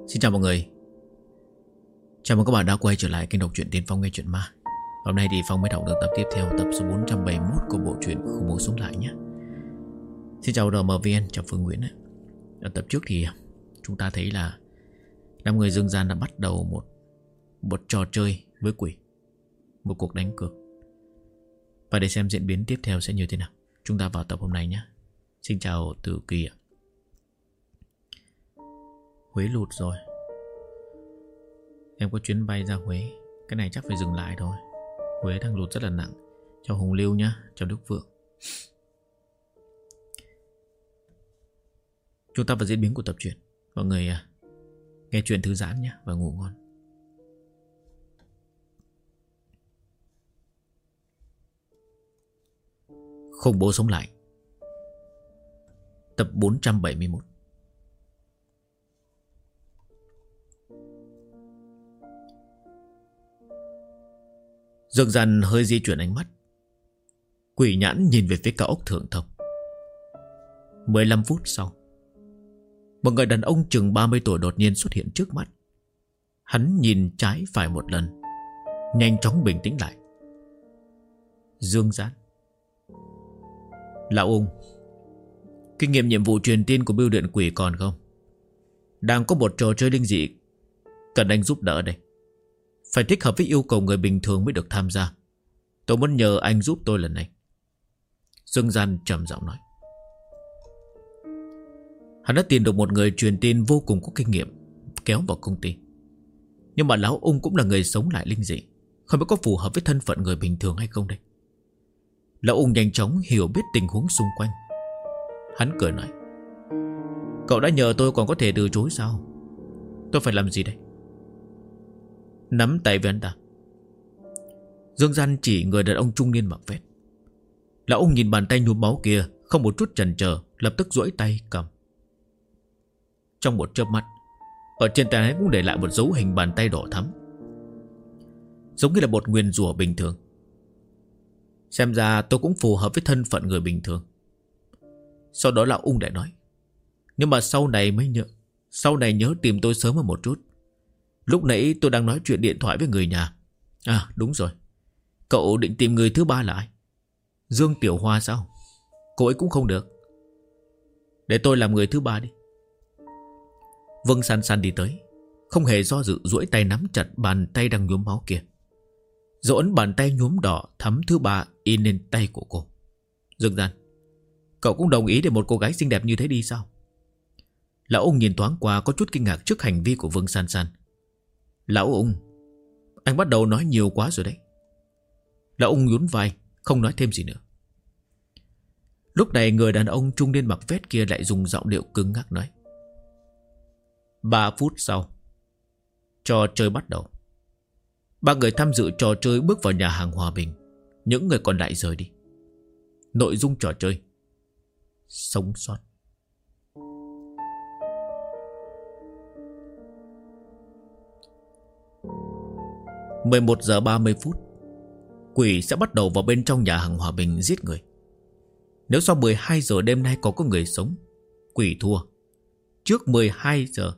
Xin chào mọi người. Chào mừng các bạn đã quay trở lại kênh đọc truyện Tiên Phong nghe truyện ma. Hôm nay thì Phong mới đọc được tập tiếp theo, tập số 471 của bộ truyện Khủng Bố Sống Lại nhé. Xin chào RMVN, chào Phương Nguyễn. Ở tập trước thì chúng ta thấy là 5 người dương gian đã bắt đầu một trò chơi với quỷ, một cuộc đánh cược. Và để xem diễn biến tiếp theo sẽ như thế nào, chúng ta vào tập hôm nay nhé. Xin chào Tử Kỳ ạ. Huế lụt rồi. Em có chuyến bay ra Huế. Cái này chắc phải dừng lại thôi. Huế đang lụt rất là nặng. Chào Hùng Lưu nhá. Chào Đức Vượng. Chúng ta vào diễn biến của tập truyện. Mọi người nghe chuyện thư giãn nhé và ngủ ngon. Khủng Bố Sống Lại, tập 471. Dương Gian hơi di chuyển ánh mắt. Quỷ nhãn nhìn về phía cao ốc Thượng Thông. 15 phút sau, một người đàn ông chừng 30 tuổi đột nhiên xuất hiện trước mắt. Hắn nhìn trái phải một lần, nhanh chóng bình tĩnh lại. Dương Gian. Lão Ung, kinh nghiệm nhiệm vụ truyền tin của bưu điện quỷ còn không? Đang có một trò chơi linh dị cần anh giúp đỡ đây. Phải thích hợp với yêu cầu người bình thường mới được tham gia. Tôi muốn nhờ anh giúp tôi lần này. Dương Gian trầm giọng nói. Hắn đã tìm được một người truyền tin vô cùng có kinh nghiệm, kéo vào công ty. Nhưng mà Lão Ung cũng là người sống lại linh dị, không biết có phù hợp với thân phận người bình thường hay không đây. Lão Ung nhanh chóng hiểu biết tình huống xung quanh. Hắn cười nói. Cậu đã nhờ tôi còn có thể từ chối sao? Tôi phải làm gì đây? Nắm tay với anh ta. Dương Gian chỉ người đàn ông trung niên mặc vest. Lão Ung nhìn bàn tay nhuốm máu kia, không một chút chần chờ, lập tức duỗi tay cầm. Trong một chớp mắt, ở trên tay hắn cũng để lại một dấu hình bàn tay đỏ thắm, giống như là một nguyền rủa bình thường. Xem ra tôi cũng phù hợp với thân phận người bình thường. Sau đó Lão Ung lại nói. Nhưng mà sau này nhớ tìm tôi sớm hơn một chút. Lúc nãy tôi đang nói chuyện điện thoại với người nhà. À đúng rồi, cậu định tìm người thứ ba là ai? Dương Tiểu Hoa sao? Cô ấy cũng không được. Để tôi làm người thứ ba đi. Vương San San đi tới, không hề do dự, duỗi tay nắm chặt bàn tay đang nhuốm máu kia. Dấu ấn bàn tay nhuốm đỏ thắm thứ ba in lên tay của cô. Dương Gian, cậu cũng đồng ý để một cô gái xinh đẹp như thế đi sao? Lão Ung nhìn thoáng qua, có chút kinh ngạc trước hành vi của Vương San San. Lão Ung, anh bắt đầu nói nhiều quá rồi đấy. Lão Ung nhún vai, không nói thêm gì nữa. Lúc này người đàn ông trung niên mặc vest kia lại dùng giọng điệu cứng ngắc nói. 3 phút sau, trò chơi bắt đầu. 3 người tham dự trò chơi bước vào nhà hàng Hòa Bình. Những người còn lại rời đi. Nội dung trò chơi: sống sót. – 11 giờ 30 phút, quỷ sẽ bắt đầu vào bên trong nhà hàng Hòa Bình giết người. Nếu sau 12 giờ đêm nay có người sống, quỷ thua. Trước 12 giờ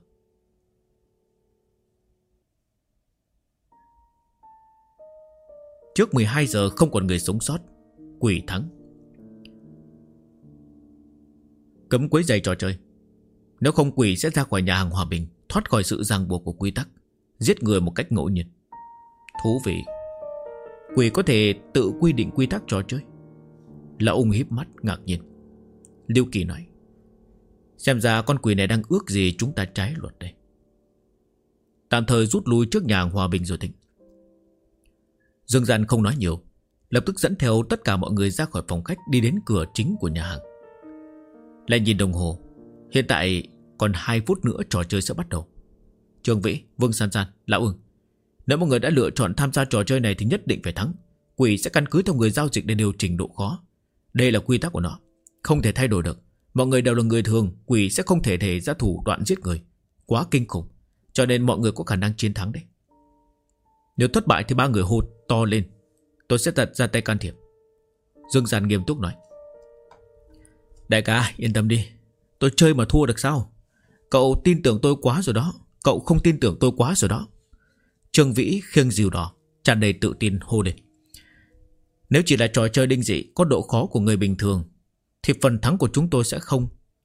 Trước 12 giờ không còn người sống sót, quỷ thắng. Cấm quấy rầy trò chơi. Nếu không quỷ sẽ ra khỏi nhà hàng Hòa Bình, thoát khỏi sự ràng buộc của quy tắc, giết người một cách ngẫu nhiên. Thú vị. Quỷ có thể tự quy định quy tắc trò chơi. Lão Ung híp mắt ngạc nhiên. Lưu Kỳ nói. Xem ra con quỷ này đang ước gì chúng ta trái luật đây. Tạm thời rút lui trước nhà hàng Hòa Bình rồi tính. Dương Gian không nói nhiều, lập tức dẫn theo tất cả mọi người ra khỏi phòng khách, đi đến cửa chính của nhà hàng. Lại nhìn đồng hồ, hiện tại còn 2 phút nữa trò chơi sẽ bắt đầu. Trương Vĩ, Vương San San, Lão Ưng, nếu mọi người đã lựa chọn tham gia trò chơi này thì nhất định phải thắng. Quỷ sẽ căn cứ theo người giao dịch để điều chỉnh độ khó. Đây là quy tắc của nó, không thể thay đổi được. Mọi người đều là người thường, quỷ sẽ không thể ra thủ đoạn giết người, quá kinh khủng, cho nên mọi người có khả năng chiến thắng đấy. Nếu thất bại thì 3 người hô to lên, tôi sẽ đặt ra tay can thiệp. Dương Gian nghiêm túc nói. Đại ca yên tâm đi, tôi chơi mà thua được sao? Cậu tin tưởng tôi quá rồi đó. Cậu không tin tưởng tôi quá rồi đó. Trương Vĩ khiêng rìu đỏ tràn đầy tự tin hô lên. Nếu chỉ là trò chơi đinh dị có độ khó của người bình thường thì phần thắng của chúng tôi sẽ không.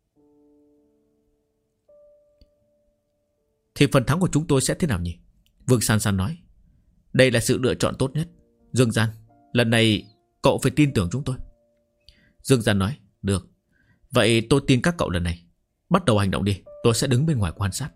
Thì phần thắng của chúng tôi sẽ thế nào nhỉ? Vương San San nói. Đây là sự lựa chọn tốt nhất. Dương Gian, lần này cậu phải tin tưởng chúng tôi. Dương Gian nói. Được. Vậy tôi tin các cậu lần này. Bắt đầu hành động đi. Tôi sẽ đứng bên ngoài quan sát.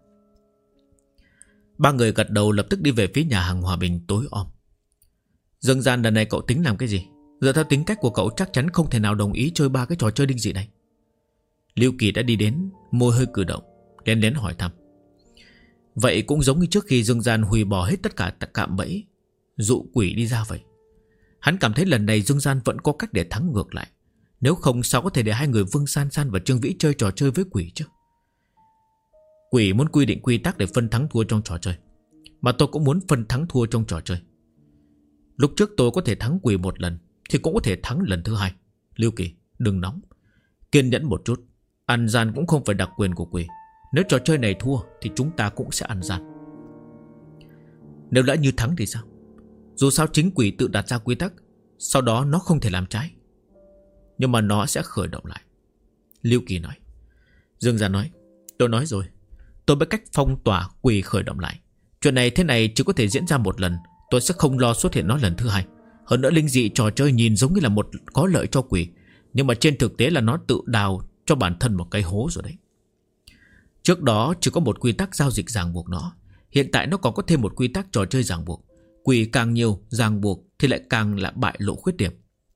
Ba người gật đầu lập tức đi về phía nhà hàng Hòa Bình tối om. Dương Gian, lần này cậu tính làm cái gì? Dựa theo tính cách của cậu chắc chắn không thể nào đồng ý chơi ba cái trò chơi đinh dị này. Lưu Kỳ đã đi đến, môi hơi cử động, lén lén hỏi thăm. Vậy cũng giống như trước khi Dương Gian hủy bỏ hết tất cả cạm bẫy, dụ quỷ đi ra vậy. Hắn cảm thấy lần này Dương Gian vẫn có cách để thắng ngược lại. Nếu không sao có thể để hai người Vương San San và Trương Vĩ chơi trò chơi với quỷ chứ? Quỷ muốn quy định quy tắc để phân thắng thua trong trò chơi, mà tôi cũng muốn phân thắng thua trong trò chơi. Lúc trước tôi có thể thắng quỷ một lần thì cũng có thể thắng lần thứ hai. Lưu Kỳ, đừng nóng, kiên nhẫn một chút. Ăn gian cũng không phải đặc quyền của quỷ. Nếu trò chơi này thua thì chúng ta cũng sẽ ăn gian. Nếu đã như thắng thì sao? Dù sao chính quỷ tự đặt ra quy tắc, sau đó nó không thể làm trái, nhưng mà nó sẽ khởi động lại. Lưu Kỳ nói. Dương Gia nói. Tôi nói rồi, tôi biết cách phong tỏa quỷ khởi động lại. Chuyện này thế này chỉ có thể diễn ra một lần. Tôi sẽ không lo xuất hiện nó lần thứ hai. Hơn nữa linh dị trò chơi nhìn giống như là một có lợi cho quỷ, nhưng mà trên thực tế là nó tự đào cho bản thân một cái hố rồi đấy. Trước đó chỉ có một quy tắc giao dịch ràng buộc nó. Hiện tại nó còn có thêm một quy tắc trò chơi ràng buộc. Quỷ càng nhiều ràng buộc thì lại càng là bại lộ khuyết điểm.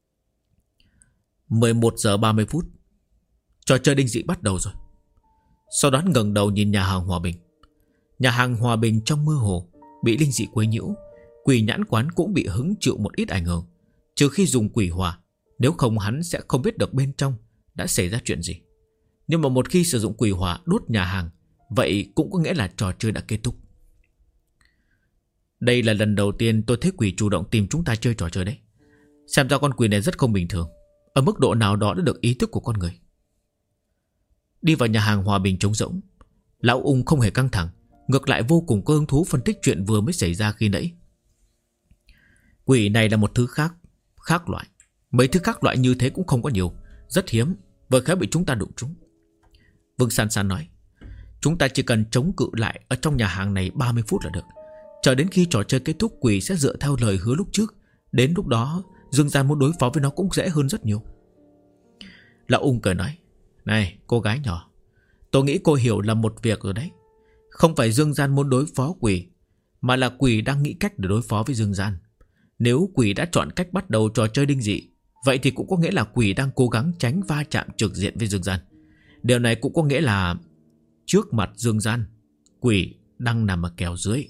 11 giờ 30 phút. Trò chơi đinh dị bắt đầu rồi. Sau đó ngẩng đầu nhìn nhà hàng Hòa Bình. Nhà hàng Hòa Bình trong mơ hồ bị linh dị quấy nhiễu. Quỷ nhãn quán cũng bị hứng chịu một ít ảnh hưởng, trừ khi dùng quỷ hòa. Nếu không hắn sẽ không biết được bên trong đã xảy ra chuyện gì. Nhưng mà một khi sử dụng quỷ hỏa đốt nhà hàng, vậy cũng có nghĩa là trò chơi đã kết thúc. Đây là lần đầu tiên tôi thấy quỷ chủ động tìm chúng ta chơi trò chơi đấy. Xem ra con quỷ này rất không bình thường. Ở mức độ nào đó đã được ý thức của con người. Đi vào nhà hàng Hòa Bình trống rỗng, Lão Ung không hề căng thẳng, ngược lại vô cùng có hứng thú phân tích chuyện vừa mới xảy ra khi nãy. Quỷ này là một thứ khác loại. Mấy thứ khác loại như thế cũng không có nhiều, rất hiếm, vừa khéo bị chúng ta đụng trúng. Vương San San nói. Chúng ta chỉ cần chống cự lại ở trong nhà hàng này 30 phút là được. Chờ đến khi trò chơi kết thúc, quỷ sẽ dựa theo lời hứa lúc trước. Đến lúc đó Dương Gian muốn đối phó với nó cũng dễ hơn rất nhiều. Lão Ung cười nói. Này cô gái nhỏ, tôi nghĩ cô hiểu là một việc rồi đấy. Không phải Dương Gian muốn đối phó quỷ, mà là quỷ đang nghĩ cách để đối phó với Dương Gian. Nếu quỷ đã chọn cách bắt đầu trò chơi đinh dị, vậy thì cũng có nghĩa là quỷ đang cố gắng tránh va chạm trực diện với Dương Gian. Điều này cũng có nghĩa là trước mặt Dương Gian, quỷ đang nằm ở kèo dưới.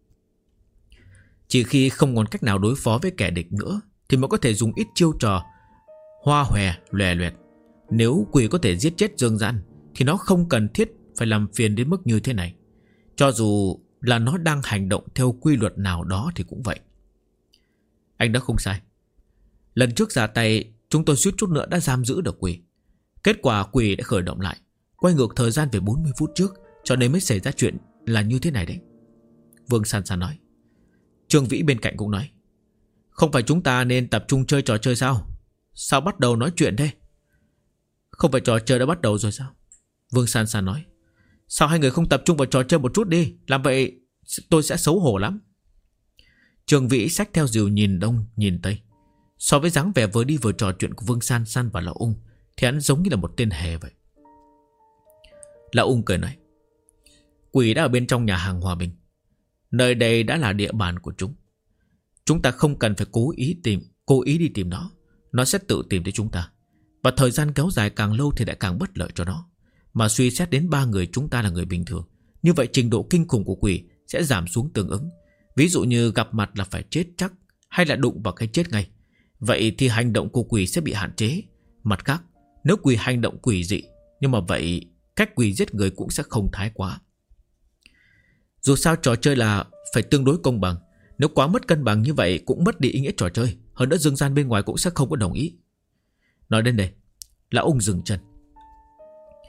Chỉ khi không còn cách nào đối phó với kẻ địch nữa thì mới có thể dùng ít chiêu trò hoa hòe lòe loẹt. Nếu quỷ có thể giết chết Dương Gian thì nó không cần thiết phải làm phiền đến mức như thế này. Cho dù là nó đang hành động theo quy luật nào đó thì cũng vậy. Anh đã không sai. Lần trước ra tay chúng tôi suýt chút nữa đã giam giữ được quỷ. Kết quả quỷ đã khởi động lại, quay ngược thời gian về 40 phút trước, cho nên mới xảy ra chuyện là như thế này đấy. Vương San San nói. Trương Vĩ bên cạnh cũng nói. Không phải chúng ta nên tập trung chơi trò chơi sao? Sao bắt đầu nói chuyện thế? Không phải trò chơi đã bắt đầu rồi sao? Vương San San nói. Sao hai người không tập trung vào trò chơi một chút đi? Làm vậy tôi sẽ xấu hổ lắm. Trương Vĩ xách theo rìu nhìn đông nhìn tây. So với dáng vẻ vừa đi vừa trò chuyện của Vương San San và Lão Ung thì hắn giống như là một tên hề vậy. Lão Ung cười nói. Quỷ đã ở bên trong nhà hàng Hòa Bình. Nơi đây đã là địa bàn của chúng. Chúng ta không cần phải cố ý đi tìm nó. Nó sẽ tự tìm tới chúng ta. Và thời gian kéo dài càng lâu thì lại càng bất lợi cho nó. Mà suy xét đến ba người chúng ta là người bình thường, như vậy trình độ kinh khủng của quỷ sẽ giảm xuống tương ứng. Ví dụ như gặp mặt là phải chết chắc, hay là đụng vào cái chết ngay. Vậy thì hành động của quỷ sẽ bị hạn chế. Mặt khác, nếu quỷ hành động quỷ dị, nhưng mà vậy cách quỷ giết người cũng sẽ không thái quá. Dù sao trò chơi là phải tương đối công bằng. Nếu quá mất cân bằng như vậy cũng mất đi ý nghĩa trò chơi. Hơn nữa Dương Gian bên ngoài cũng sẽ không có đồng ý. Nói đến đây, Lão Ung dừng chân.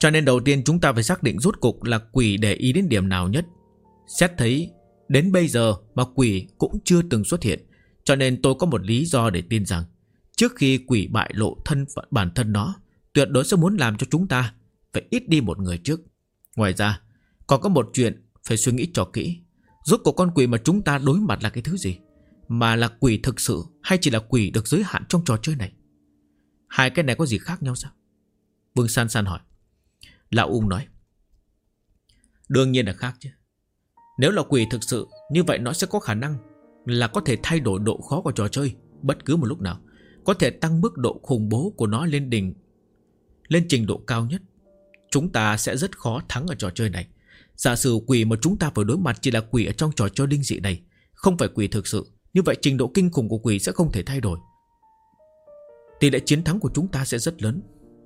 Cho nên đầu tiên chúng ta phải xác định rốt cục là quỷ để ý đến điểm nào nhất. Xét thấy đến bây giờ mà quỷ cũng chưa từng xuất hiện, cho nên tôi có một lý do để tin rằng trước khi quỷ bại lộ thân phận bản thân nó, tuyệt đối sẽ muốn làm cho chúng ta phải ít đi một người trước. Ngoài ra còn có một chuyện phải suy nghĩ cho kỹ. Rốt cuộc con quỷ mà chúng ta đối mặt là cái thứ gì? Mà là quỷ thực sự hay chỉ là quỷ được giới hạn trong trò chơi này? Hai cái này có gì khác nhau sao? Vương San San hỏi. Lão Ung nói. Đương nhiên là khác chứ. Nếu là quỷ thực sự, như vậy nó sẽ có khả năng là có thể thay đổi độ khó của trò chơi bất cứ một lúc nào, có thể tăng mức độ khủng bố của nó lên trình độ cao nhất. Chúng ta sẽ rất khó thắng ở trò chơi này. Giả sử quỷ mà chúng ta phải đối mặt chỉ là quỷ ở trong trò chơi linh dị này, không phải quỷ thực sự, như vậy trình độ kinh khủng của quỷ sẽ không thể thay đổi. Tỷ lệ chiến thắng của chúng ta sẽ rất lớn.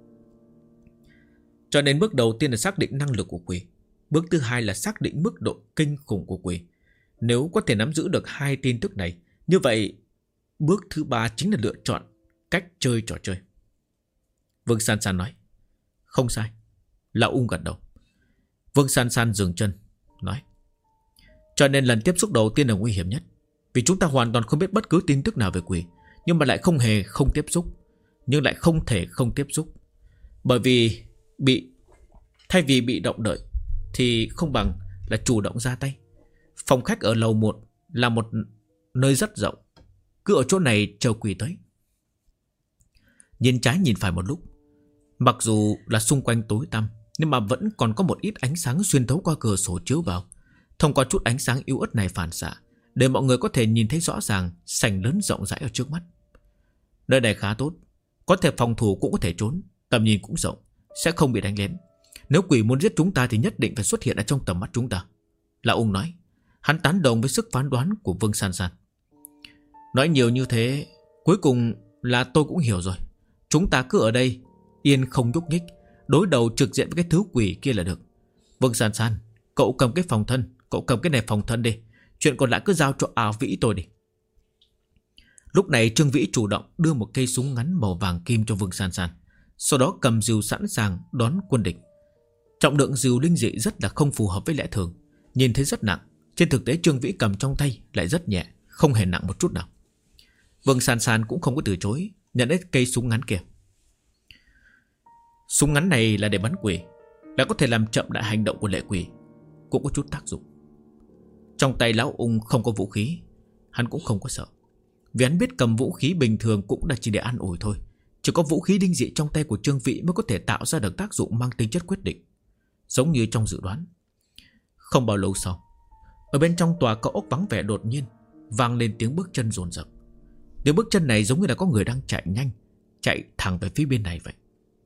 Cho nên bước đầu tiên là xác định năng lực của quỷ. Bước thứ hai là xác định mức độ kinh khủng của quỷ. Nếu có thể nắm giữ được hai tin tức này, như vậy bước thứ ba chính là lựa chọn cách chơi trò chơi. Vương San San nói. Không sai. Lão Ung gật đầu. Vương San San dừng chân nói. Cho nên lần tiếp xúc đầu tiên là nguy hiểm nhất. Vì chúng ta hoàn toàn không biết bất cứ tin tức nào về quỷ, nhưng mà lại không hề không tiếp xúc, nhưng lại không thể không tiếp xúc. Bởi vì thay vì bị động đợi thì không bằng là chủ động ra tay. Phòng khách ở lầu 1 là một nơi rất rộng. Cứ ở chỗ này chờ quỷ tới. Nhìn trái nhìn phải một lúc, mặc dù là xung quanh tối tăm, nhưng mà vẫn còn có một ít ánh sáng xuyên thấu qua cửa sổ chiếu vào. Thông qua chút ánh sáng yếu ớt này phản xạ, để mọi người có thể nhìn thấy rõ ràng sảnh lớn rộng rãi ở trước mắt. Nơi này khá tốt, có thể phòng thủ cũng có thể trốn, tầm nhìn cũng rộng, sẽ không bị đánh lén. Nếu quỷ muốn giết chúng ta thì nhất định phải xuất hiện ở trong tầm mắt chúng ta. Lão Ung nói. Hắn tán đồng với sức phán đoán của Vương San San. Nói nhiều như thế, cuối cùng là tôi cũng hiểu rồi. Chúng ta cứ ở đây yên không nhúc nhích, đối đầu trực diện với cái thứ quỷ kia là được. Vương San San, cậu cầm cái phòng thân, cậu cầm cái này phòng thân đi. Chuyện còn lại cứ giao cho Ảo Vĩ tôi đi. Lúc này Trương Vĩ chủ động đưa một cây súng ngắn màu vàng kim cho Vương San San, sau đó cầm rìu sẵn sàng đón quân địch. Trọng lượng rìu linh dị rất là không phù hợp với lẽ thường, nhìn thấy rất nặng. Trên thực tế Trương Vĩ cầm trong tay lại rất nhẹ, không hề nặng một chút nào. Vương San San cũng không có từ chối, nhận lấy cây súng ngắn kia. Súng ngắn này là để bắn quỷ, là có thể làm chậm lại hành động của lệ quỷ, cũng có chút tác dụng. Trong tay Lão Ung không có vũ khí, hắn cũng không có sợ, vì hắn biết cầm vũ khí bình thường cũng là chỉ để an ủi thôi. Chỉ có vũ khí linh dị trong tay của Trương Vĩ mới có thể tạo ra được tác dụng mang tính chất quyết định. Giống như trong dự đoán. Không bao lâu sau, ở bên trong tòa cao ốc vắng vẻ đột nhiên vang lên tiếng bước chân dồn dập. Tiếng bước chân này giống như là có người đang chạy nhanh, chạy thẳng về phía bên này vậy.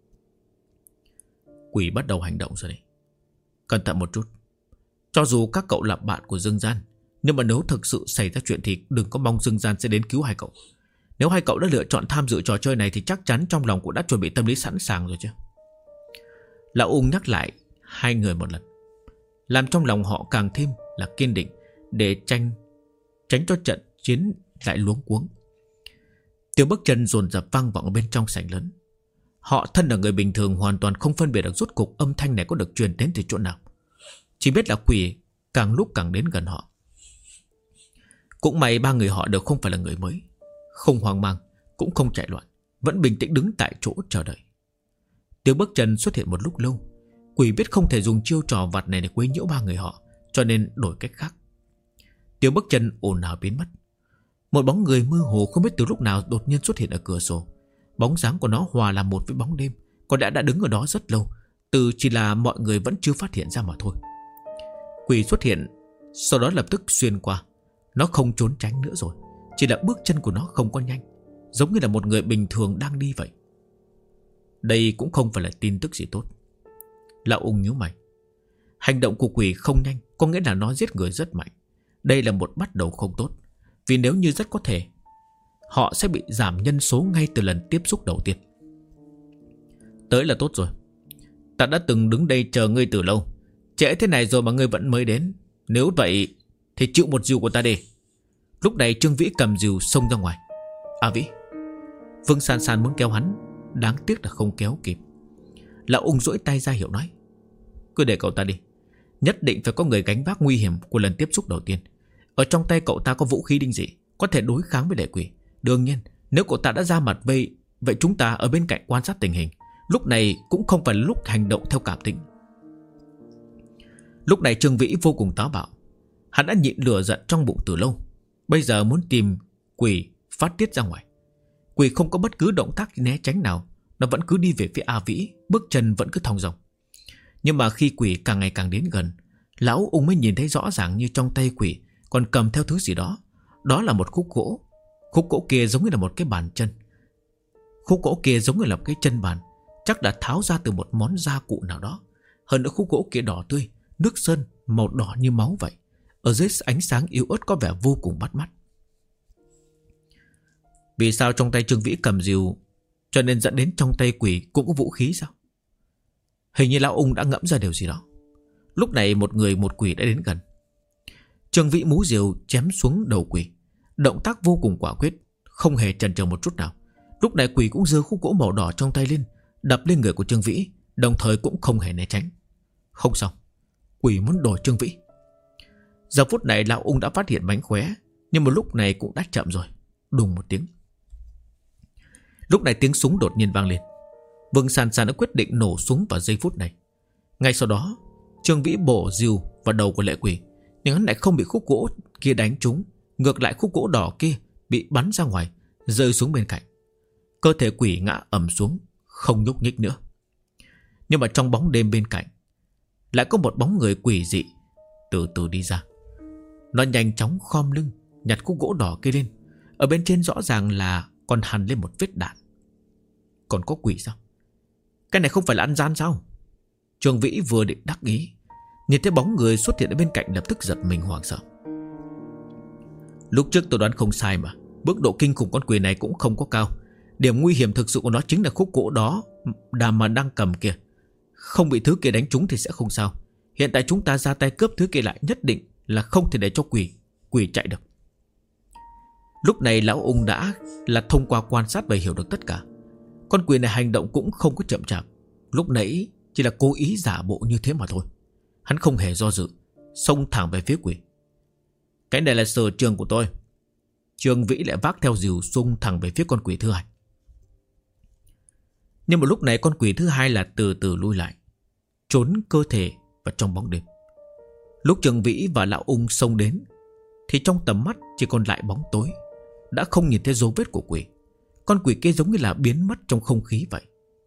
Quỷ bắt đầu hành động rồi đấy. Cẩn thận một chút. Cho dù các cậu là bạn của Dương Gian, nhưng mà nếu thực sự xảy ra chuyện thì đừng có mong Dương Gian sẽ đến cứu hai cậu. Nếu hai cậu đã lựa chọn tham dự trò chơi này thì chắc chắn trong lòng cũng đã chuẩn bị tâm lý sẵn sàng rồi chứ. Lão Ung nhắc lại hai người một lần, làm trong lòng họ càng thêm là kiên định, để tránh cho trận chiến lại luống cuống. Tiếng bước chân dồn dập vang vọng ở bên trong sảnh lớn. Họ thân là người bình thường hoàn toàn không phân biệt được rốt cục âm thanh này có được truyền đến từ chỗ nào, chỉ biết là quỷ càng lúc càng đến gần họ. Cũng may ba người họ đều không phải là người mới, không hoang mang, cũng không chạy loạn, vẫn bình tĩnh đứng tại chỗ chờ đợi. Tiếng bước chân xuất hiện một lúc lâu. Quỷ biết không thể dùng chiêu trò vặt này để quấy nhiễu ba người họ, cho nên đổi cách khác. Tiếng bước chân ồn ào biến mất. Một bóng người mơ hồ không biết từ lúc nào đột nhiên xuất hiện ở cửa sổ. Bóng dáng của nó hòa làm một với bóng đêm, có lẽ đã đứng ở đó rất lâu, chỉ là mọi người vẫn chưa phát hiện ra mà thôi. Quỷ xuất hiện, sau đó lập tức xuyên qua. Nó không trốn tránh nữa rồi, chỉ là bước chân của nó không có nhanh, giống như là một người bình thường đang đi vậy. Đây cũng không phải là tin tức gì tốt. Lão Ung nhíu mày. Hành động của quỷ không nhanh có nghĩa là nó giết người rất mạnh. Đây là một bắt đầu không tốt, vì nếu như rất có thể họ sẽ bị giảm nhân số ngay từ lần tiếp xúc đầu tiên. Tới là tốt rồi. Ta đã từng đứng đây chờ ngươi từ lâu, trễ thế này rồi mà ngươi vẫn mới đến. Nếu vậy thì chịu một rìu của ta đi. Lúc này Trương Vĩ cầm rìu xông ra ngoài. À Vĩ. Vương San San muốn kéo hắn, đáng tiếc là không kéo kịp. Lão ung duỗi tay ra hiệu nói: Cứ để cậu ta đi. Nhất định phải có người gánh vác nguy hiểm của lần tiếp xúc đầu tiên. Ở trong tay cậu ta có vũ khí đinh dị, có thể đối kháng với lệ quỷ. Đương nhiên nếu cậu ta đã ra mặt vậy chúng ta ở bên cạnh quan sát tình hình. Lúc này cũng không phải là lúc hành động theo cảm tính. Lúc này Trương Vĩ vô cùng táo bạo. Hắn đã nhịn lửa giận trong bụng từ lâu, bây giờ muốn tìm quỷ phát tiết ra ngoài. Quỷ không có bất cứ động tác né tránh nào, nó vẫn cứ đi về phía A Vĩ, bước chân vẫn cứ thong dong. Nhưng mà khi quỷ càng ngày càng đến gần, lão ung mới nhìn thấy rõ ràng như trong tay quỷ còn cầm theo thứ gì đó. Đó là một khúc gỗ. Khúc gỗ kia giống như là một cái bàn chân. Khúc gỗ kia giống như là một cái chân bàn, chắc đã tháo ra từ một món gia cụ nào đó. Hơn nữa khúc gỗ kia đỏ tươi, nước sơn màu đỏ như máu vậy. Ở dưới ánh sáng yếu ớt có vẻ vô cùng bắt mắt. Vì sao trong tay Trương Vĩ cầm rìu, cho nên dẫn đến trong tay quỷ cũng có vũ khí sao? Hình như lão ung đã ngẫm ra điều gì đó. Lúc này một người một quỷ đã đến gần. Trương Vĩ múa rìu chém xuống đầu quỷ, động tác vô cùng quả quyết, không hề chần chừ một chút nào. Lúc này quỷ cũng giơ khúc gỗ màu đỏ trong tay lên, đập lên người của Trương Vĩ, đồng thời cũng không hề né tránh. Không xong, quỷ muốn đổ Trương Vĩ. Giờ phút này lão ung đã phát hiện mánh khóe, nhưng một lúc này cũng đã chậm rồi. Đùng một tiếng. Lúc này tiếng súng đột nhiên vang lên. Vương San San đã quyết định nổ súng vào giây phút này. Ngay sau đó Trương Vĩ bổ rìu vào đầu của lệ quỷ, nhưng hắn lại không bị khúc gỗ kia đánh trúng. Ngược lại khúc gỗ đỏ kia bị bắn ra ngoài, rơi xuống bên cạnh. Cơ thể quỷ ngã ầm xuống, không nhúc nhích nữa. Nhưng mà trong bóng đêm bên cạnh lại có một bóng người quỷ dị từ từ đi ra. Nó nhanh chóng khom lưng, nhặt khúc gỗ đỏ kia lên. Ở bên trên rõ ràng là còn hằn lên một vết đạn. Còn có quỷ sao? Cái này không phải là ăn gian sao? Trương Vĩ vừa định đắc ý, nhìn thấy bóng người xuất hiện ở bên cạnh lập tức giật mình hoảng sợ. Lúc trước tôi đoán không sai mà. Mức độ kinh khủng con quỷ này cũng không có cao. Điểm nguy hiểm thực sự của nó chính là khúc gỗ đó mà đang cầm kia. Không bị thứ kia đánh trúng thì sẽ không sao. Hiện tại chúng ta ra tay cướp thứ kia lại, nhất định là không thể để cho quỷ chạy được. Lúc này lão ung đã là thông qua quan sát và hiểu được tất cả. Con quỷ này hành động cũng không có chậm chạp. Lúc nãy chỉ là cố ý giả bộ như thế mà thôi. Hắn không hề do dự, xông thẳng về phía quỷ. Cái này là sở trường của tôi. Trương Vĩ lại vác theo rìu xông thẳng về phía con quỷ thứ hai. Nhưng một lúc này con quỷ thứ hai là từ từ lui lại, trốn cơ thể vào trong bóng đêm. Lúc Trương Vĩ và lão ung xông đến thì trong tầm mắt chỉ còn lại bóng tối, đã không nhìn thấy dấu vết của quỷ. Con quỷ kia giống như là biến mất trong không khí vậy.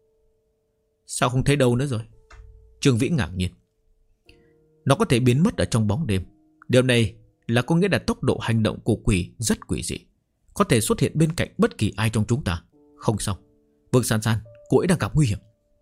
Sao không thấy đâu nữa rồi? Trương Vĩ ngạc nhiên. Nó có thể biến mất ở trong bóng đêm. Điều này là có nghĩa là tốc độ hành động của quỷ rất quỷ dị, có thể xuất hiện bên cạnh bất kỳ ai trong chúng ta. Không xong, Vương San San, cô ấy đang gặp nguy hiểm.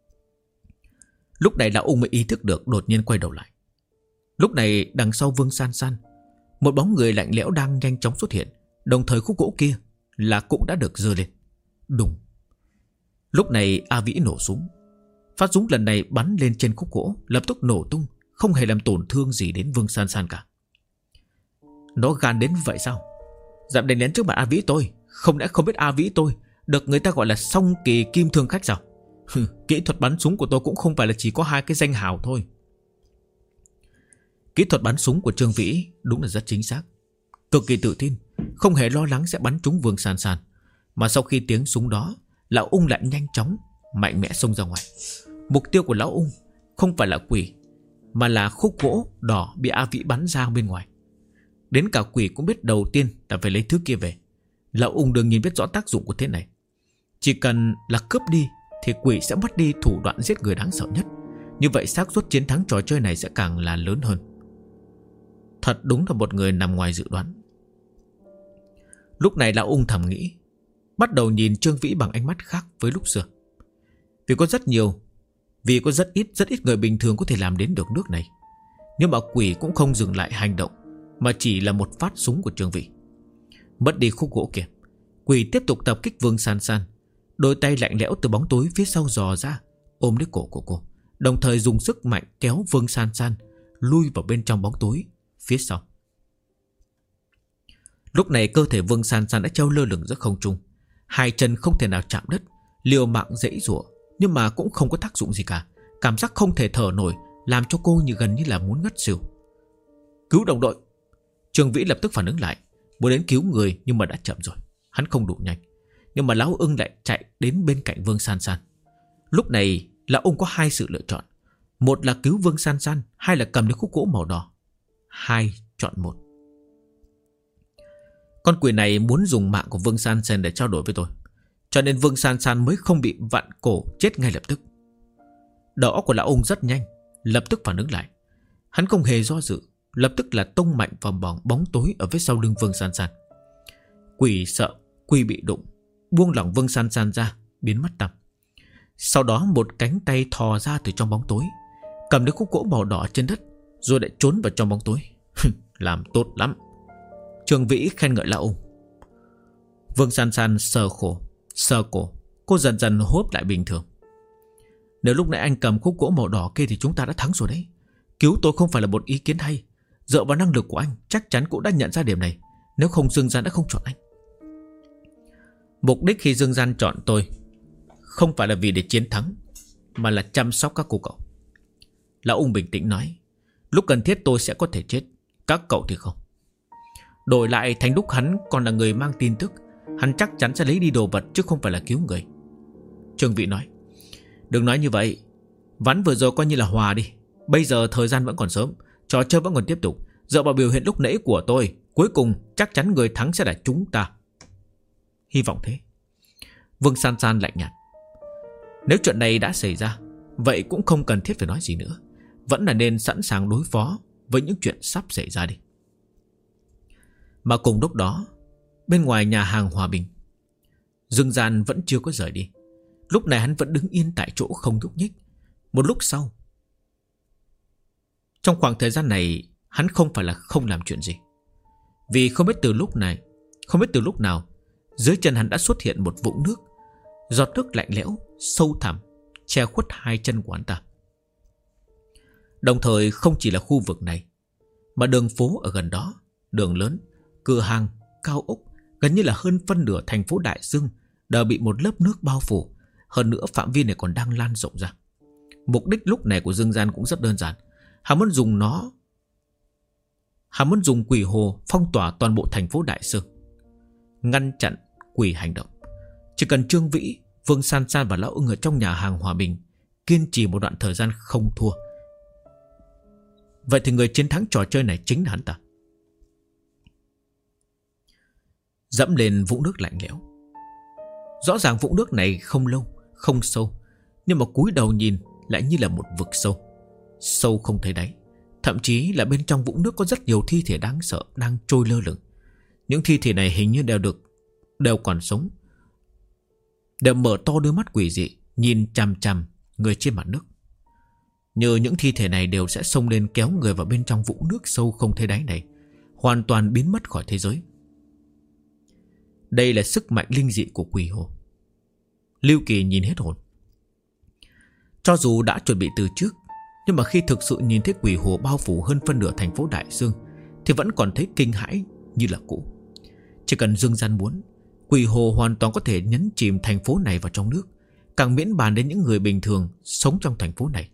Lúc này lão ung mới ý thức được, đột nhiên quay đầu lại. Lúc này đằng sau Vương San San, một bóng người lạnh lẽo đang nhanh chóng xuất hiện. Đồng thời khúc gỗ kia là cũng đã được giơ lên. Đùng. Lúc này A Vĩ nổ súng. Phát súng lần này bắn lên trên khúc gỗ, lập tức nổ tung, không hề làm tổn thương gì đến Vương San San cả. Nó gan đến vậy sao? Dám đánh lén trước mặt A Vĩ tôi. Không lẽ không biết A Vĩ tôi được người ta gọi là song kỳ kim thương khách sao? Kỹ thuật bắn súng của tôi cũng không phải là chỉ có 2 cái danh hào thôi. Kỹ thuật bắn súng của Trương Vĩ đúng là rất chính xác, cực kỳ tự tin, không hề lo lắng sẽ bắn trúng Vương San San. Mà sau khi tiếng súng đó, lão ung lại nhanh chóng mạnh mẽ xông ra ngoài. Mục tiêu của lão ung không phải là quỷ, mà là khúc gỗ đỏ bị A Vĩ bắn ra bên ngoài. Đến cả quỷ cũng biết đầu tiên là phải lấy thứ kia về. Lão ung đương nhiên biết rõ tác dụng của thế này. Chỉ cần là cướp đi thì quỷ sẽ mất đi thủ đoạn giết người đáng sợ nhất. Như vậy xác suất chiến thắng trò chơi này sẽ càng là lớn hơn. Thật đúng là một người nằm ngoài dự đoán. Lúc này lão ung thầm nghĩ, bắt đầu nhìn Trương Vĩ bằng ánh mắt khác với lúc xưa. Vì có rất ít người bình thường có thể làm đến được nước này. Nhưng mà quỷ cũng không dừng lại hành động, mà chỉ là một phát súng của Trương Vĩ. Mất đi khúc gỗ kia, quỷ tiếp tục tập kích Vương San San. Đôi tay lạnh lẽo từ bóng tối phía sau dò ra, ôm lấy cổ của cô, đồng thời dùng sức mạnh kéo Vương San San lui vào bên trong bóng tối phía sau. Lúc này cơ thể Vương San San đã treo lơ lửng giữa không trung, 2 chân không thể nào chạm đất, liều mạng giãy giụa, nhưng mà cũng không có tác dụng gì cả. Cảm giác không thể thở nổi làm cho cô gần như là muốn ngất xỉu. Cứu đồng đội! Trương Vĩ lập tức phản ứng lại, muốn đến cứu người nhưng mà đã chậm rồi. Hắn không đủ nhanh. Nhưng mà Lão Ưng lại chạy đến bên cạnh Vương San San. Lúc này Lão Ưng có hai sự lựa chọn. Một là cứu Vương San San, hai là cầm lấy khúc gỗ màu đỏ. Hai chọn một. Con quỷ này muốn dùng mạng của Vương San San để trao đổi với tôi, cho nên Vương San San mới không bị vặn cổ chết ngay lập tức. Đầu óc của Lão Ung rất nhanh, lập tức phản ứng lại. Hắn không hề do dự, lập tức là tông mạnh vào bóng tối ở phía sau lưng Vương San San. Quỷ sợ quỷ bị đụng, buông lỏng Vương San San ra, biến mất tăm. Sau đó một cánh tay thò ra từ trong bóng tối, cầm lấy khúc gỗ màu đỏ trên đất, rồi lại trốn vào trong bóng tối. Làm tốt lắm. Trương Vĩ khen ngợi Lão Ung. Vương San San sờ cổ, cô dần dần hô hấp lại bình thường. Nếu lúc nãy anh cầm khúc gỗ màu đỏ kia thì chúng ta đã thắng rồi đấy. Cứu tôi không phải là một ý kiến hay. Dựa vào năng lực của anh, chắc chắn cũng đã nhận ra điểm này. Nếu không Dương Gian đã không chọn anh. Mục đích khi Dương Gian chọn tôi không phải là vì để chiến thắng, mà là chăm sóc các cô cậu. Lão Ung bình tĩnh nói. Lúc cần thiết tôi sẽ có thể chết, các cậu thì không. Đổi lại thành lúc hắn còn là người mang tin tức, hắn chắc chắn sẽ lấy đi đồ vật chứ không phải là cứu người. Trương Vĩ nói. Đừng nói như vậy. Ván vừa rồi coi như là hòa đi. Bây giờ thời gian vẫn còn sớm, trò chơi vẫn còn tiếp tục. Dựa vào biểu hiện lúc nãy của tôi, cuối cùng chắc chắn người thắng sẽ là chúng ta. Hy vọng thế. Vương San San lạnh nhạt. Nếu chuyện này đã xảy ra, vậy cũng không cần thiết phải nói gì nữa. Vẫn là nên sẵn sàng đối phó với những chuyện sắp xảy ra đi. Mà cùng lúc đó, bên ngoài nhà hàng Hòa Bình, Dương Gian vẫn chưa có rời đi. Lúc này hắn vẫn đứng yên tại chỗ không nhúc nhích. Một lúc sau, trong khoảng thời gian này, hắn không phải là không làm chuyện gì. Vì không biết từ lúc nào, dưới chân hắn đã xuất hiện một vũng nước. Giọt nước lạnh lẽo, sâu thẳm, che khuất hai chân của hắn ta. Đồng thời không chỉ là khu vực này, mà đường phố ở gần đó, đường lớn, cửa hàng, cao ốc, gần như là hơn phân nửa thành phố Đại Dương đều bị một lớp nước bao phủ. Hơn nữa phạm vi này còn đang lan rộng ra. Mục đích lúc này của Dương Gian cũng rất đơn giản. Hắn muốn dùng quỷ hồ phong tỏa toàn bộ thành phố Đại Dương, ngăn chặn quỷ hành động. Chỉ cần Trương Vĩ, Vương San San và Lão Ưng ở trong nhà hàng Hòa Bình kiên trì một đoạn thời gian không thua, vậy thì người chiến thắng trò chơi này chính là hắn ta. Dẫm lên vũng nước lạnh lẽo. Rõ ràng vũng nước này không lâu, không sâu, nhưng mà cúi đầu nhìn lại như là một vực sâu. Sâu không thấy đáy. Thậm chí là bên trong vũng nước có rất nhiều thi thể đáng sợ đang trôi lơ lửng. Những thi thể này hình như đều còn sống, đều mở to đôi mắt quỷ dị nhìn chằm chằm người trên mặt nước. Như những thi thể này đều sẽ xông lên kéo người vào bên trong vũng nước sâu không thấy đáy này, hoàn toàn biến mất khỏi thế giới. Đây là sức mạnh linh dị của quỷ hồ. Lưu Kỳ nhìn hết hồn. Cho dù đã chuẩn bị từ trước, nhưng mà khi thực sự nhìn thấy quỷ hồ bao phủ hơn phân nửa thành phố Đại Dương thì vẫn còn thấy kinh hãi như là cũ. Chỉ cần Dương Gian muốn, quỷ hồ hoàn toàn có thể nhấn chìm thành phố này vào trong nước, càng miễn bàn đến những người bình thường sống trong thành phố này.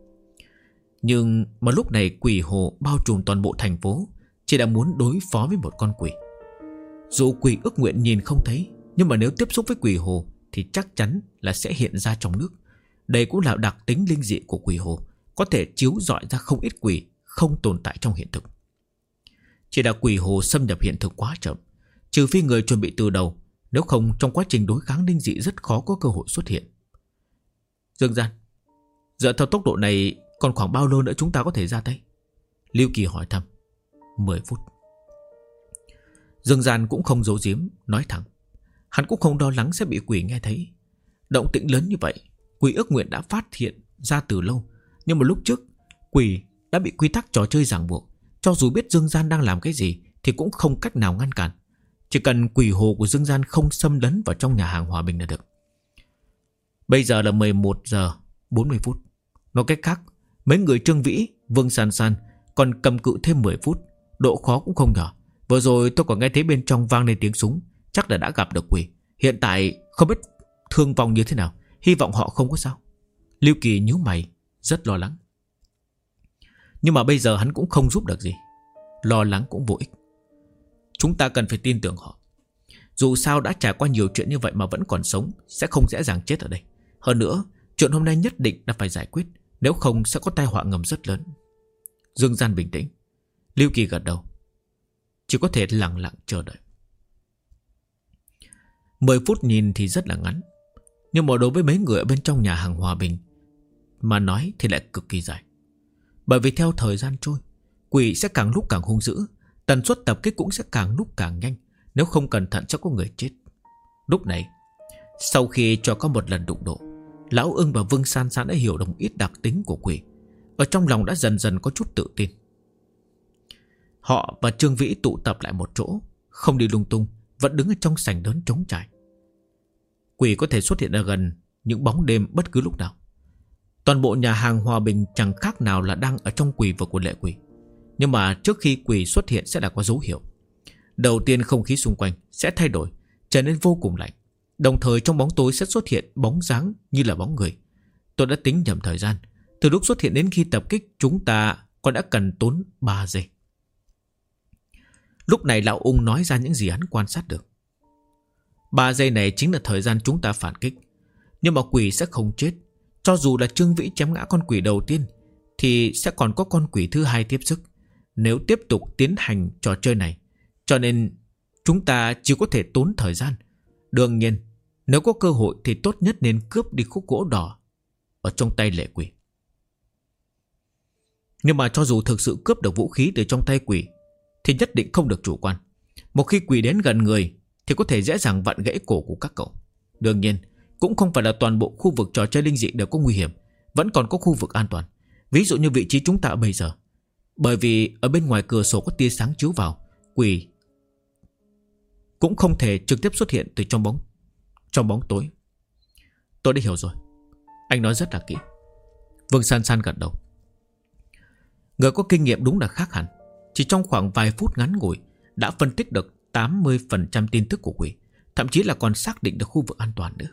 Nhưng mà lúc này quỷ hồ bao trùm toàn bộ thành phố chỉ đã muốn đối phó với một con quỷ. Dù quỷ ước nguyện nhìn không thấy, nhưng mà nếu tiếp xúc với quỷ hồ thì chắc chắn là sẽ hiện ra trong nước. Đây cũng là đặc tính linh dị của quỷ hồ, có thể chiếu rọi ra không ít quỷ không tồn tại trong hiện thực. Chỉ là quỷ hồ xâm nhập hiện thực quá chậm, trừ phi người chuẩn bị từ đầu, nếu không trong quá trình đối kháng linh dị rất khó có cơ hội xuất hiện. Dương Gian, dựa theo tốc độ này còn khoảng bao lâu nữa chúng ta có thể ra tay? Lưu Kỳ hỏi thăm. 10 phút. Dương Gian cũng không giấu giếm, nói thẳng. Hắn cũng không lo lắng sẽ bị quỷ nghe thấy. Động tĩnh lớn như vậy, quỷ ước nguyện đã phát hiện ra từ lâu. Nhưng mà lúc trước, quỷ đã bị quy tắc trò chơi ràng buộc. Cho dù biết Dương Gian đang làm cái gì thì cũng không cách nào ngăn cản. Chỉ cần quỷ hồ của Dương Gian không xâm lấn vào trong nhà hàng Hòa Bình là được. Bây giờ là 11 giờ 40 phút. Nói cách khác, mấy người Trương Vĩ, Vương San San còn cầm cự thêm 10 phút. Độ khó cũng không nhỏ. Vừa rồi tôi còn nghe thấy bên trong vang lên tiếng súng, chắc là đã gặp được quỷ. Hiện tại không biết thương vong như thế nào, hy vọng họ không có sao. Lưu Kỳ nhíu mày, rất lo lắng. Nhưng mà bây giờ hắn cũng không giúp được gì. Lo lắng cũng vô ích. Chúng ta cần phải tin tưởng họ. Dù sao đã trải qua nhiều chuyện như vậy mà vẫn còn sống, sẽ không dễ dàng chết ở đây. Hơn nữa, chuyện hôm nay nhất định là phải giải quyết, nếu không sẽ có tai họa ngầm rất lớn. Dương Gian bình tĩnh. Lưu Kỳ gật đầu. Chỉ có thể lặng lặng chờ đợi. 10 phút nhìn thì rất là ngắn, nhưng mà đối với mấy người ở bên trong nhà hàng Hòa Bình mà nói thì lại cực kỳ dài. Bởi vì theo thời gian trôi, quỷ sẽ càng lúc càng hung dữ, tần suất tập kích cũng sẽ càng lúc càng nhanh. Nếu không cẩn thận sẽ có người chết. Lúc này, sau khi cho có một lần đụng độ, Lão Ưng và Vương San San đã hiểu được một ít đặc tính của quỷ. Ở trong lòng đã dần dần có chút tự tin. Họ và Trương Vĩ tụ tập lại một chỗ, không đi lung tung, vẫn đứng ở trong sảnh lớn trống trải. Quỷ có thể xuất hiện ở gần những bóng đêm bất cứ lúc nào. Toàn bộ nhà hàng Hòa Bình chẳng khác nào là đang ở trong quỷ vực của lệ quỷ. Nhưng mà trước khi quỷ xuất hiện sẽ đã có dấu hiệu. Đầu tiên không khí xung quanh sẽ thay đổi, trở nên vô cùng lạnh. Đồng thời trong bóng tối sẽ xuất hiện bóng dáng như là bóng người. Tôi đã tính nhầm thời gian. Từ lúc xuất hiện đến khi tập kích, chúng ta còn đã cần tốn 3 giây. Lúc này Lão Ung nói ra những gì hắn quan sát được. 3 giây này chính là thời gian chúng ta phản kích. Nhưng mà quỷ sẽ không chết. Cho dù là Trương Vĩ chém ngã con quỷ đầu tiên, thì sẽ còn có con quỷ thứ hai tiếp sức, nếu tiếp tục tiến hành trò chơi này. Cho nên chúng ta chỉ có thể tốn thời gian. Đương nhiên, nếu có cơ hội thì tốt nhất nên cướp đi khúc gỗ đỏ ở trong tay lệ quỷ. Nhưng mà cho dù thực sự cướp được vũ khí từ trong tay quỷ, thì nhất định không được chủ quan. Một khi quỷ đến gần người thì có thể dễ dàng vặn gãy cổ của các cậu. Đương nhiên, cũng không phải là toàn bộ khu vực trò chơi linh dị đều có nguy hiểm. Vẫn còn có khu vực an toàn. Ví dụ như vị trí chúng ta bây giờ. Bởi vì ở bên ngoài cửa sổ có tia sáng chiếu vào, quỷ cũng không thể trực tiếp xuất hiện từ trong bóng tối. Tôi đã hiểu rồi. Anh nói rất là kỹ. Vương San San gật đầu. Người có kinh nghiệm đúng là khác hẳn. Chỉ trong khoảng vài phút ngắn ngủi đã phân tích được 80% tin tức của quỷ. Thậm chí là còn xác định được khu vực an toàn nữa.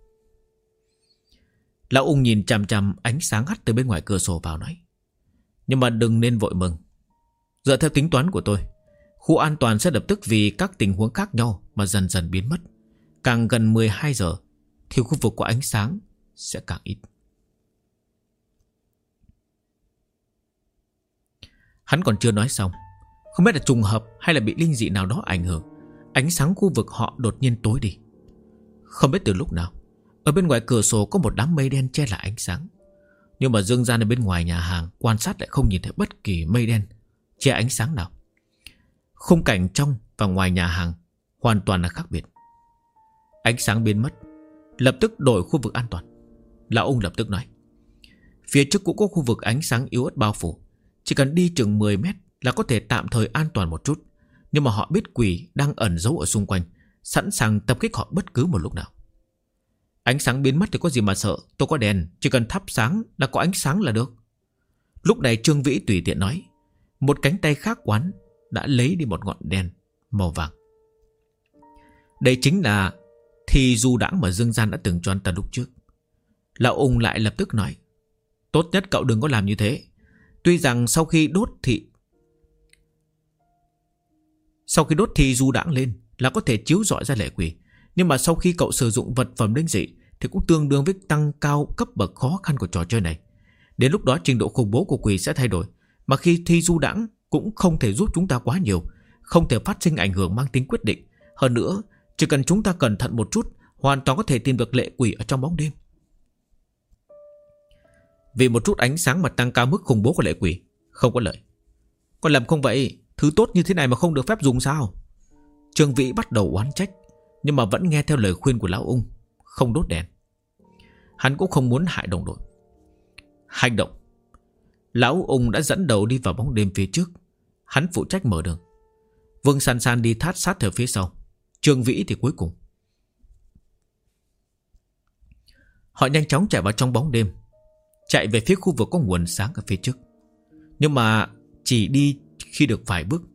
Lão Ung nhìn chằm chằm ánh sáng hắt từ bên ngoài cửa sổ vào nói. Nhưng mà đừng nên vội mừng. Dựa theo tính toán của tôi, khu an toàn sẽ lập tức vì các tình huống khác nhau mà dần dần biến mất. Càng gần 12 giờ thì khu vực có ánh sáng sẽ càng ít. Hắn còn chưa nói xong, không biết là trùng hợp hay là bị linh dị nào đó ảnh hưởng, ánh sáng khu vực họ đột nhiên tối đi. Không biết từ lúc nào, ở bên ngoài cửa sổ có một đám mây đen che lại ánh sáng. Nhưng mà Dương Gian ở bên ngoài nhà hàng quan sát lại không nhìn thấy bất kỳ mây đen che ánh sáng nào. Khung cảnh trong và ngoài nhà hàng hoàn toàn là khác biệt. Ánh sáng biến mất, lập tức đổi khu vực an toàn. Lão Ung lập tức nói. Phía trước cũng có khu vực ánh sáng yếu ớt bao phủ. Chỉ cần đi chừng 10 mét là có thể tạm thời an toàn một chút. Nhưng mà họ biết quỷ đang ẩn giấu ở xung quanh, sẵn sàng tập kích họ bất cứ một lúc nào. Ánh sáng biến mất thì có gì mà sợ. Tôi có đèn, chỉ cần thắp sáng là có ánh sáng là được. Lúc này Trương Vĩ tùy tiện nói. Một cánh tay khác quán đã lấy đi một ngọn đèn màu vàng. Đây chính là thi du đãng mà Dương Gian đã từng cho anh ta lúc trước. Lão Ung lại lập tức nói. Tốt nhất cậu đừng có làm như thế. Tuy rằng sau khi đốt thi du đãng lên là có thể chiếu rọi ra lệ quỷ, nhưng mà sau khi cậu sử dụng vật phẩm linh dị thì cũng tương đương với tăng cao cấp bậc khó khăn của trò chơi này. Đến lúc đó trình độ khủng bố của quỷ sẽ thay đổi. Mà khi thi du đãng cũng không thể giúp chúng ta quá nhiều, không thể phát sinh ảnh hưởng mang tính quyết định. Hơn nữa, chỉ cần chúng ta cẩn thận một chút, hoàn toàn có thể tìm được lệ quỷ ở trong bóng đêm. Vì một chút ánh sáng mà tăng cao mức khủng bố của lệ quỷ không có lợi. Còn làm không vậy, thứ tốt như thế này mà không được phép dùng sao? Trương Vĩ bắt đầu oán trách, nhưng mà vẫn nghe theo lời khuyên của Lão Ung, không đốt đèn. Hắn cũng không muốn hại đồng đội. Hành động. Lão Ung đã dẫn đầu đi vào bóng đêm phía trước. Hắn phụ trách mở đường. Vương San San đi thát sát theo phía sau. Trương Vĩ thì cuối cùng. Họ nhanh chóng chạy vào trong bóng đêm, chạy về phía khu vực có nguồn sáng ở phía trước. Nhưng mà chỉ đi khi được vài bước,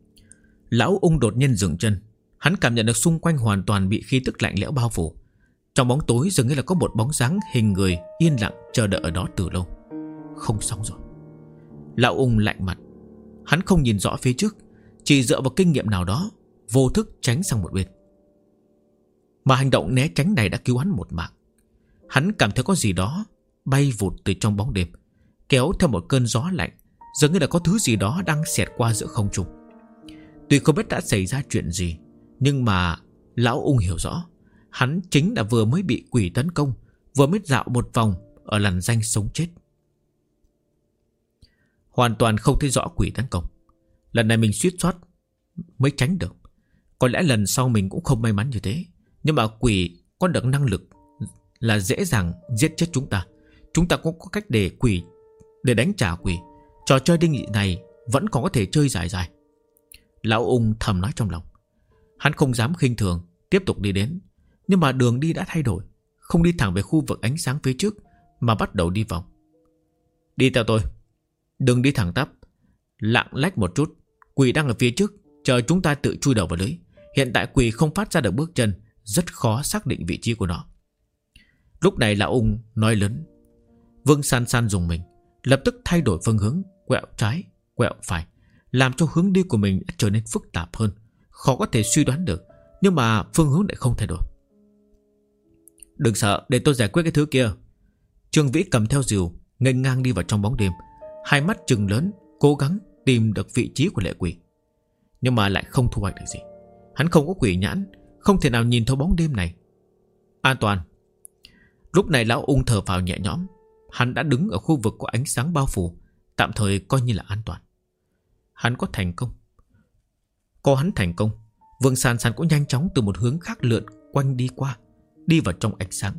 Lão Ung đột nhiên dừng chân. Hắn cảm nhận được xung quanh hoàn toàn bị khí tức lạnh lẽo bao phủ. Trong bóng tối dường như là có một bóng dáng hình người yên lặng chờ đợi ở đó từ lâu. Không xong rồi. Lão ung lạnh mặt. Hắn không nhìn rõ phía trước, chỉ dựa vào kinh nghiệm nào đó vô thức tránh sang một bên. Mà hành động né tránh này đã cứu hắn một mạng. Hắn cảm thấy có gì đó bay vụt từ trong bóng đêm, kéo theo một cơn gió lạnh, dường như là có thứ gì đó đang xẹt qua giữa không trung. Tuy không biết đã xảy ra chuyện gì, nhưng mà lão ung hiểu rõ, hắn chính là vừa mới bị quỷ tấn công, vừa mới dạo một vòng ở lằn ranh sống chết. Hoàn toàn không thấy rõ quỷ tấn công. Lần này mình suýt soát mới tránh được. Có lẽ lần sau mình cũng không may mắn như thế. Nhưng mà quỷ có được năng lực là dễ dàng giết chết chúng ta. Chúng ta cũng có cách để đánh trả quỷ. Trò chơi đinh dị này vẫn còn có thể chơi dài dài. Lão ung thầm nói trong lòng. Hắn không dám khinh thường, tiếp tục đi đến. Nhưng mà đường đi đã thay đổi, không đi thẳng về khu vực ánh sáng phía trước, mà bắt đầu đi vòng. Đi theo tôi. Đừng đi thẳng tắp, lạng lách một chút. Quỷ đang ở phía trước, chờ chúng ta tự chui đầu vào lưới. Hiện tại quỷ không phát ra được bước chân, rất khó xác định vị trí của nó. Lúc này lão ung nói lớn. Vương San San dùng mình, lập tức thay đổi phương hướng, quẹo trái, quẹo phải, làm cho hướng đi của mình trở nên phức tạp hơn, khó có thể suy đoán được. Nhưng mà phương hướng lại không thay đổi. Đừng sợ, để tôi giải quyết cái thứ kia. Trương Vĩ cầm theo rìu, nghênh ngang đi vào trong bóng đêm, hai mắt trừng lớn, cố gắng tìm được vị trí của lệ quỷ. Nhưng mà lại không thu hoạch được gì. Hắn không có quỷ nhãn, không thể nào nhìn thấu bóng đêm này. An toàn. Lúc này lão ung thở phào nhẹ nhõm. Hắn đã đứng ở khu vực có ánh sáng bao phủ, tạm thời coi như là an toàn. Hắn có thành công. Có hắn thành công, Vương San San cũng nhanh chóng từ một hướng khác lượn quanh đi qua, đi vào trong ánh sáng.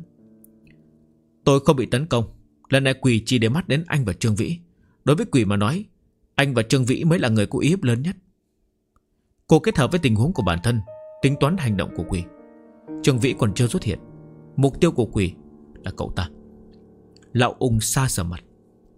Tôi không bị tấn công. Lần này quỷ chỉ để mắt đến anh và Trương Vĩ. Đối với quỷ mà nói, anh và Trương Vĩ mới là người có uy hiếp lớn nhất. Cô kết hợp với tình huống của bản thân, tính toán hành động của quỷ. Trương Vĩ còn chưa xuất hiện. Mục tiêu của quỷ là cậu ta. Lão ung xa sờ mặt.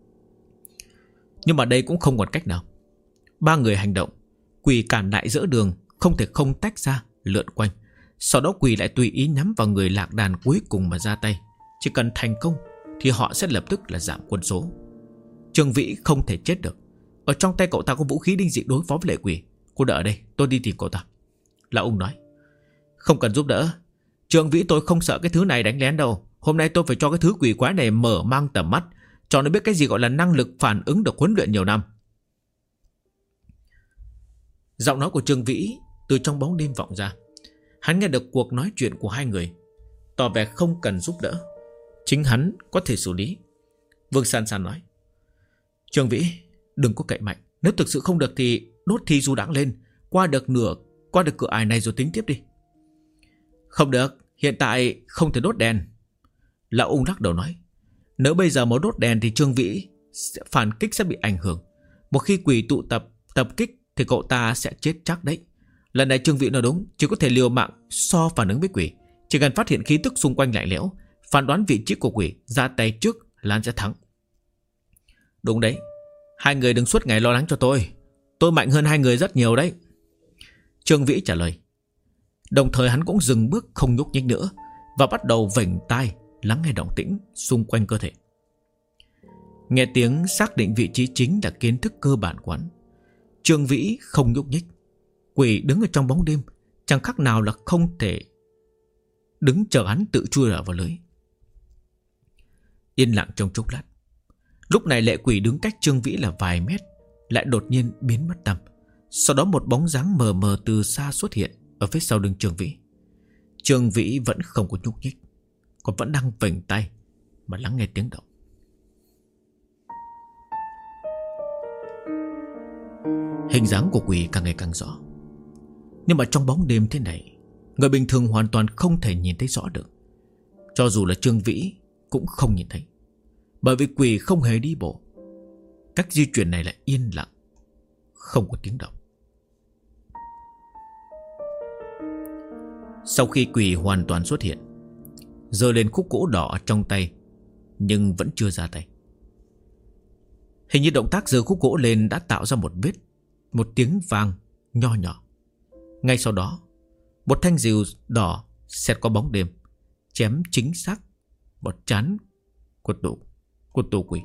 Nhưng mà đây cũng không còn cách nào. Ba người hành động, quỷ cản lại giữa đường, không thể không tách ra, lượn quanh. Sau đó quỷ lại tùy ý nhắm vào người lạc đàn cuối cùng mà ra tay. Chỉ cần thành công thì họ sẽ lập tức là giảm quân số. Trương Vĩ không thể chết được. Ở trong tay cậu ta có vũ khí đinh dị đối phó với lệ quỷ. Cô đợi ở đây, tôi đi tìm cậu ta. Lão ung nói. Không cần giúp đỡ. Trương Vĩ tôi không sợ cái thứ này đánh lén đâu. Hôm nay tôi phải cho cái thứ quỷ quái này mở mang tầm mắt, cho nó biết cái gì gọi là năng lực phản ứng được huấn luyện nhiều năm. Giọng nói của Trương Vĩ từ trong bóng đêm vọng ra. Hắn nghe được cuộc nói chuyện của hai người, tỏ vẻ không cần giúp đỡ, chính hắn có thể xử lý. Vương San San nói. Trương Vĩ, đừng có cậy mạnh. Nếu thực sự không được thì đốt thi du đãng lên, qua được cửa ải này rồi tính tiếp đi. Không được, hiện tại không thể đốt đèn. Lão ung lắc đầu nói. Nếu bây giờ mới đốt đèn thì Trương Vĩ phản kích sẽ bị ảnh hưởng. Một khi quỷ tụ tập kích thì cậu ta sẽ chết chắc đấy. Lần này Trương Vĩ nói đúng, chỉ có thể liều mạng so phản ứng với quỷ. Chỉ cần phát hiện khí tức xung quanh lạnh lẽo, phán đoán vị trí của quỷ, ra tay trước là hắn sẽ thắng. Đúng đấy, hai người đừng suốt ngày lo lắng cho tôi. Tôi mạnh hơn hai người rất nhiều đấy. Trương Vĩ trả lời. Đồng thời hắn cũng dừng bước không nhúc nhích nữa, và bắt đầu vểnh tai lắng nghe động tĩnh xung quanh cơ thể. Nghe tiếng xác định vị trí chính là kiến thức cơ bản của hắn. Trương Vĩ không nhúc nhích. Quỷ đứng ở trong bóng đêm, chẳng khác nào là không thể đứng chờ hắn tự chui vào lưới. Yên lặng trong chốc lát. Lúc này lệ quỷ đứng cách Trương Vĩ là vài mét lại đột nhiên biến mất tăm. Sau đó một bóng dáng mờ mờ từ xa xuất hiện ở phía sau lưng Trương Vĩ. Trương Vĩ vẫn không có nhúc nhích, còn vẫn đang vểnh tay mà lắng nghe tiếng động. Hình dáng của quỷ càng ngày càng rõ. Nhưng mà trong bóng đêm thế này, người bình thường hoàn toàn không thể nhìn thấy rõ được. Cho dù là Trương Vĩ cũng không nhìn thấy, bởi vì quỷ không hề đi bộ. Cách di chuyển này là yên lặng, không có tiếng động. Sau khi quỷ hoàn toàn xuất hiện, giơ lên khúc gỗ đỏ trong tay, nhưng vẫn chưa ra tay. Hình như động tác giơ khúc gỗ lên đã tạo ra một tiếng vang nho nhỏ. Ngay sau đó, một thanh rìu đỏ xẹt qua bóng đêm, chém chính xác vào trán của tổ quỷ.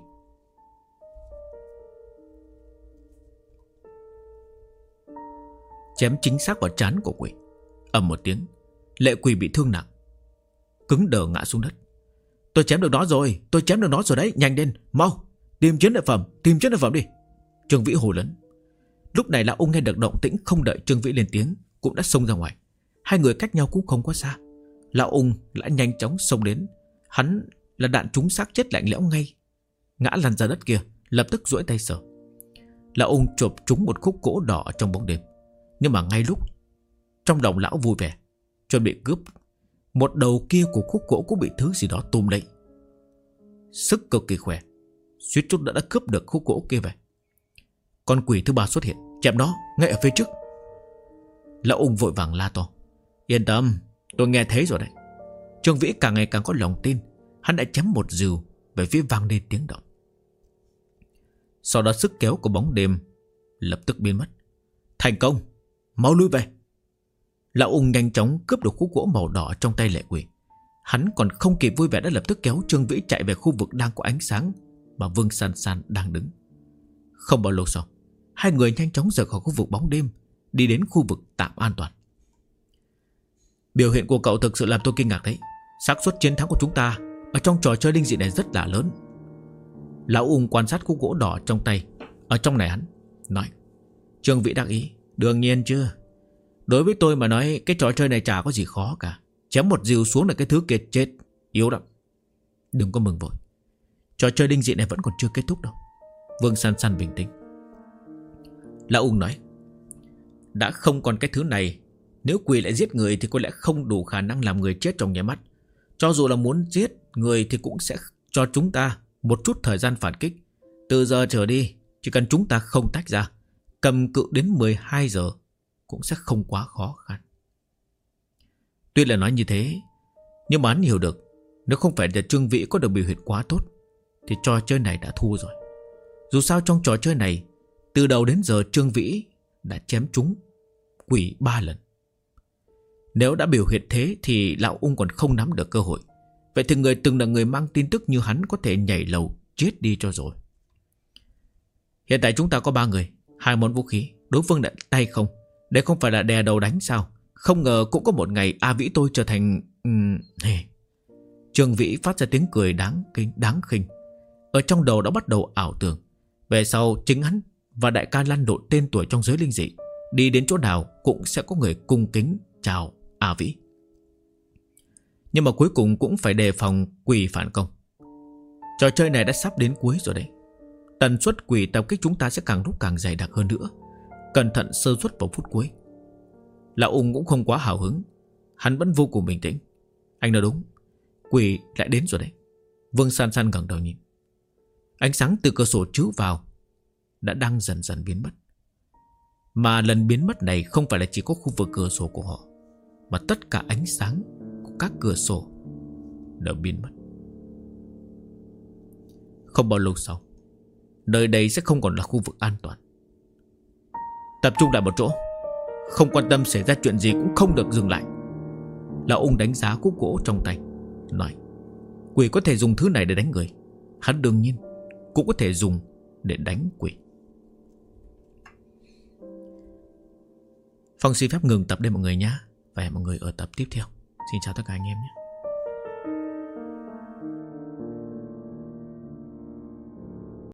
Chém chính xác vào trán của quỷ. Ầm một tiếng, lệ quỷ bị thương nặng, cứng đờ ngã xuống đất. Tôi chém được nó rồi, đấy, nhanh lên, mau, tìm chiến lợi phẩm đi. Trương Vĩ hô lớn. Lúc này lão ung nghe được động tĩnh, không đợi Trương Vĩ lên tiếng cũng đã xông ra ngoài. Hai người cách nhau cũng không quá xa. Lão ung đã nhanh chóng xông đến. Hắn là đạn trúng xác chết lạnh lẽo ngay, ngã lăn ra đất kia, lập tức duỗi tay sờ. Lão ung chộp trúng một khúc gỗ đỏ trong bóng đêm. Nhưng mà ngay lúc trong lòng lão vui vẻ chuẩn bị cướp, một đầu kia của khúc gỗ cũng bị thứ gì đó túm lấy. Sức cực kỳ khỏe, suýt chút đã cướp được khúc gỗ kia về. Con quỷ thứ ba xuất hiện, chém nó ngay ở phía trước. Lão ung vội vàng la to. Yên tâm, tôi nghe thấy rồi đấy. Trương Vĩ càng ngày càng có lòng tin. Hắn đã chém một rìu về phía vang lên tiếng động. Sau đó sức kéo của bóng đêm lập tức biến mất. Thành công, mau lui về. Lão ung nhanh chóng cướp được khúc gỗ màu đỏ trong tay lệ quỷ. Hắn còn không kịp vui vẻ đã lập tức kéo Trương Vĩ chạy về khu vực đang có ánh sáng mà Vương San San đang đứng. Không bao lâu sau, hai người nhanh chóng rời khỏi khu vực bóng đêm, đi đến khu vực tạm an toàn. Biểu hiện của cậu thực sự làm tôi kinh ngạc đấy. Xác suất chiến thắng của chúng ta ở trong trò chơi linh dị này rất là lớn. Lão ung quan sát khúc gỗ đỏ trong tay. Ở trong này hắn nói. Trương Vĩ đắc ý. Đương nhiên chứ. Đối với tôi mà nói, cái trò chơi này chả có gì khó cả. Chém một rìu xuống là cái thứ kia chết. Yếu lắm. Đừng có mừng vội, trò chơi linh dị này vẫn còn chưa kết thúc đâu. Vương San San bình tĩnh. Lão ung nói. Đã không còn cái thứ này, nếu quỷ lại giết người thì có lẽ không đủ khả năng làm người chết trong nháy mắt. Cho dù là muốn giết người thì cũng sẽ cho chúng ta một chút thời gian phản kích. Từ giờ trở đi, chỉ cần chúng ta không tách ra, cầm cự đến 12 giờ cũng sẽ không quá khó khăn. Tuy là nói như thế, nhưng mà hắn hiểu được, nếu không phải là Trương Vĩ có được biểu hiện quá tốt thì trò chơi này đã thua rồi. Dù sao trong trò chơi này, từ đầu đến giờ Trương Vĩ đã chém trúng quỷ 3 lần. Nếu đã biểu hiện thế thì lão ung còn không nắm được cơ hội. Vậy thì người từng là người mang tin tức như hắn có thể nhảy lầu chết đi cho rồi. Hiện tại chúng ta có 3 người, 2 món vũ khí. Đối phương đã tay không. Đây không phải là đè đầu đánh sao? Không ngờ cũng có một ngày A Vĩ tôi trở thành... Trương Vĩ phát ra tiếng cười đáng khinh. Ở trong đầu đã bắt đầu ảo tưởng. Về sau chính hắn và đại ca lăn lộn tên tuổi trong giới linh dị, đi đến chỗ nào cũng sẽ có người cung kính chào A Vĩ. Nhưng mà cuối cùng cũng phải đề phòng quỷ phản công. Trò chơi này đã sắp đến cuối rồi đấy. Tần suất quỷ tập kích chúng ta sẽ càng lúc càng dày đặc hơn nữa. Cẩn thận sơ suất vào phút cuối. Lão ung cũng không quá hào hứng. Hắn vẫn vô cùng bình tĩnh. Anh nói đúng, quỷ lại đến rồi đấy. Vương San San ngẩng đầu nhìn. Ánh sáng từ cửa sổ chiếu vào đã đang dần dần biến mất. Mà lần biến mất này không phải là chỉ có khu vực cửa sổ của họ, mà tất cả ánh sáng của các cửa sổ đều biến mất. Không bao lâu sau, nơi đây sẽ không còn là khu vực an toàn. Tập trung lại một chỗ, không quan tâm xảy ra chuyện gì cũng không được dừng lại. Lão ung đánh giá khúc gỗ trong tay, nói. Quỷ có thể dùng thứ này để đánh người, hắn đương nhiên cũng có thể dùng để đánh quỷ. Phong xin phép ngừng tập đây mọi người nhé. Và hẹn mọi người ở tập tiếp theo. Xin chào tất cả anh em nhé.